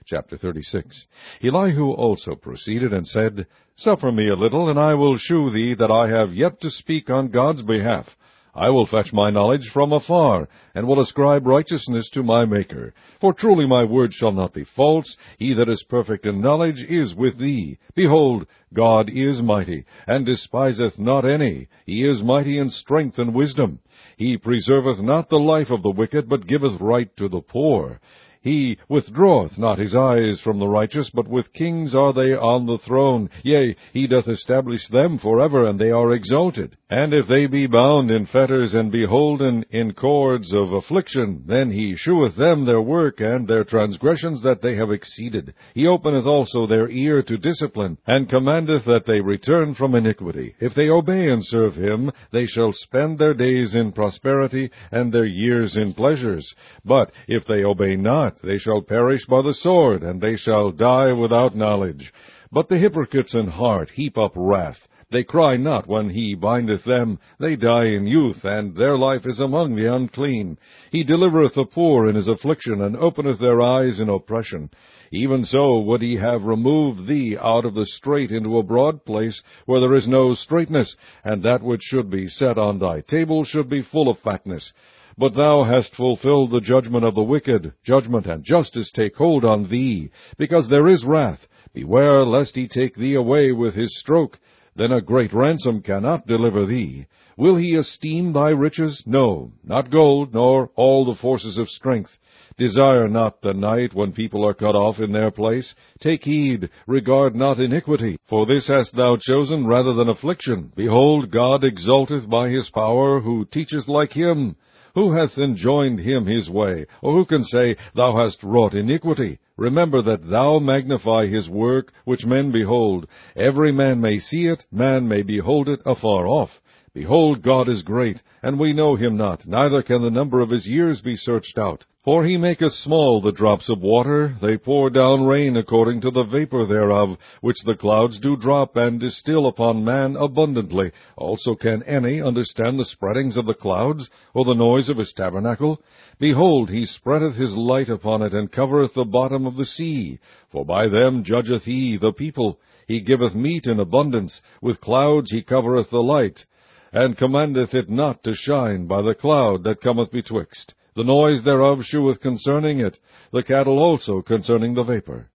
Chapter 36. Elihu also proceeded and said, Suffer me a little, and I will shew thee that I have yet to speak on God's behalf. I will fetch my knowledge from afar, and will ascribe righteousness to my Maker. For truly my word shall not be false. He that is perfect in knowledge is with thee. Behold, God is mighty, and despiseth not any. He is mighty in strength and wisdom. He preserveth not the life of the wicked, but giveth right to the poor. He withdraweth not his eyes from the righteous, but with kings are they on the throne. Yea, he doth establish them forever, and they are exalted. And if they be bound in fetters, and be holden in cords of affliction, then he sheweth them their work, and their transgressions that they have exceeded. He openeth also their ear to discipline, and commandeth that they return from iniquity. If they obey and serve him, they shall spend their days in prosperity, and their years in pleasures. But if they obey not, they shall perish by the sword, and they shall die without knowledge. But the hypocrites in heart heap up wrath. They cry not when he bindeth them. They die in youth, and their life is among the unclean. He delivereth the poor in his affliction, and openeth their eyes in oppression. Even so would he have removed thee out of the strait into a broad place, where there is no straightness, and that which should be set on thy table should be full of fatness. But thou hast fulfilled the judgment of the wicked. Judgment and justice take hold on thee, because there is wrath. Beware lest he take thee away with his stroke. Then a great ransom cannot deliver thee. Will he esteem thy riches? No, not gold, nor all the forces of strength. Desire not the night when people are cut off in their place. Take heed, regard not iniquity. For this hast thou chosen rather than affliction. Behold, God exalteth by his power, who teacheth like him. Who hath enjoined him his way? Or who can say, Thou hast wrought iniquity? Remember that thou magnify his work, which men behold. Every man may see it, man may behold it afar off. Behold, God is great, and we know him not, neither can the number of his years be searched out. For he maketh small the drops of water, they pour down rain according to the vapor thereof, which the clouds do drop, and distill upon man abundantly. Also can any understand the spreadings of the clouds, or the noise of his tabernacle? Behold, he spreadeth his light upon it, and covereth the bottom of the sea. For by them judgeth he the people. He giveth meat in abundance. With clouds he covereth the light, and commandeth it not to shine by the cloud that cometh betwixt. The noise thereof sheweth concerning it, the cattle also concerning the vapor.